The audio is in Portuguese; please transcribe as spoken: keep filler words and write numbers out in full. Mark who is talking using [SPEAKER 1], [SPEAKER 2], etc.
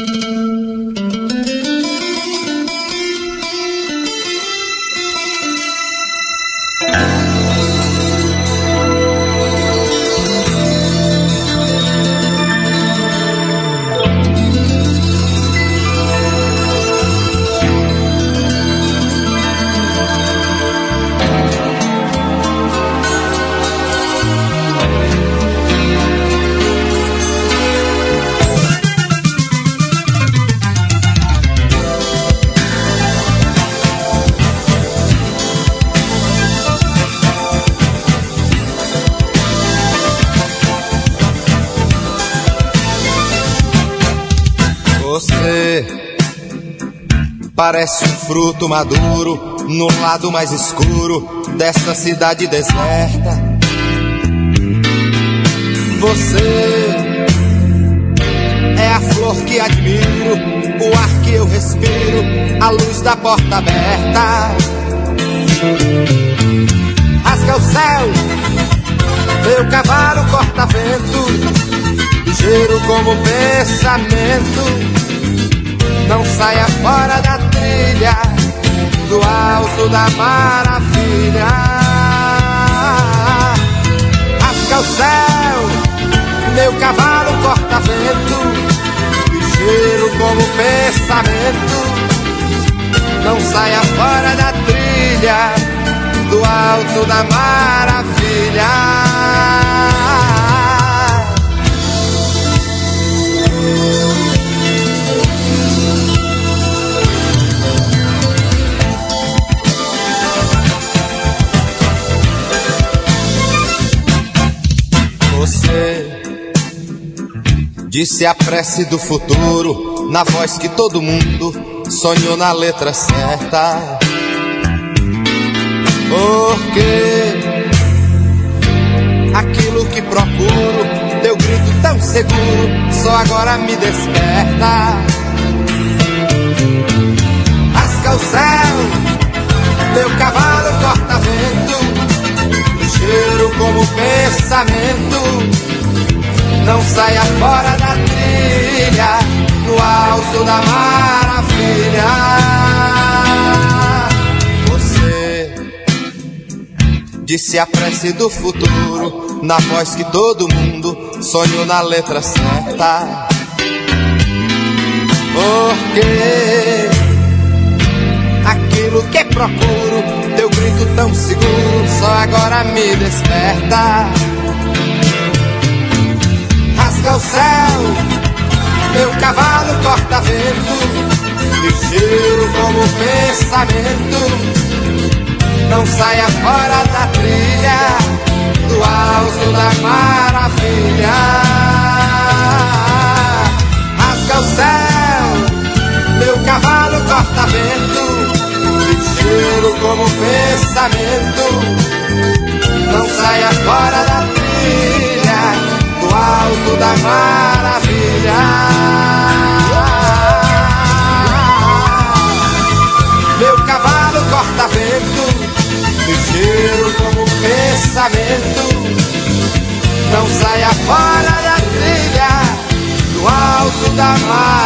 [SPEAKER 1] Você parece um fruto maduro no lado mais escuro desta cidade deserta. Você é a flor que admiro, o ar que eu respiro, a luz da porta aberta. Rasga o céu, meu cavalo corta vento, ligeiro como pensamento. Não saia fora da trilha, do alto da maravilha. Rasga o céu, meu cavalo corta vento, ligeiro como pensamento. Não saia fora da trilha, do alto da maravilha. Você disse a prece do futuro na voz que todo mundo sonhou na letra certa. Porque aquilo que procuro, teu grito tão seguro, só agora me desperta. Rasga o céu, meu cavalo corta vento, ligeiro como pensamento. Não saia fora da trilha, no alto da maravilha. Você disse a prece do futuro na voz que todo mundo sonhou na letra certa. Porque aquilo que procuro, teu grito tão seguro, só agora me desperta. Rasga o céu, meu cavalo corta vento, ligeiro como pensamento. Não saia fora da trilha, do alto da maravilha. Rasga o céu, meu cavalo corta vento, ligeiro como pensamento. Não saia fora da trilha, do alto da maravilha. Meu cavalo corta vento, ligeiro como pensamento. Não saia fora da trilha, do alto da maravilha.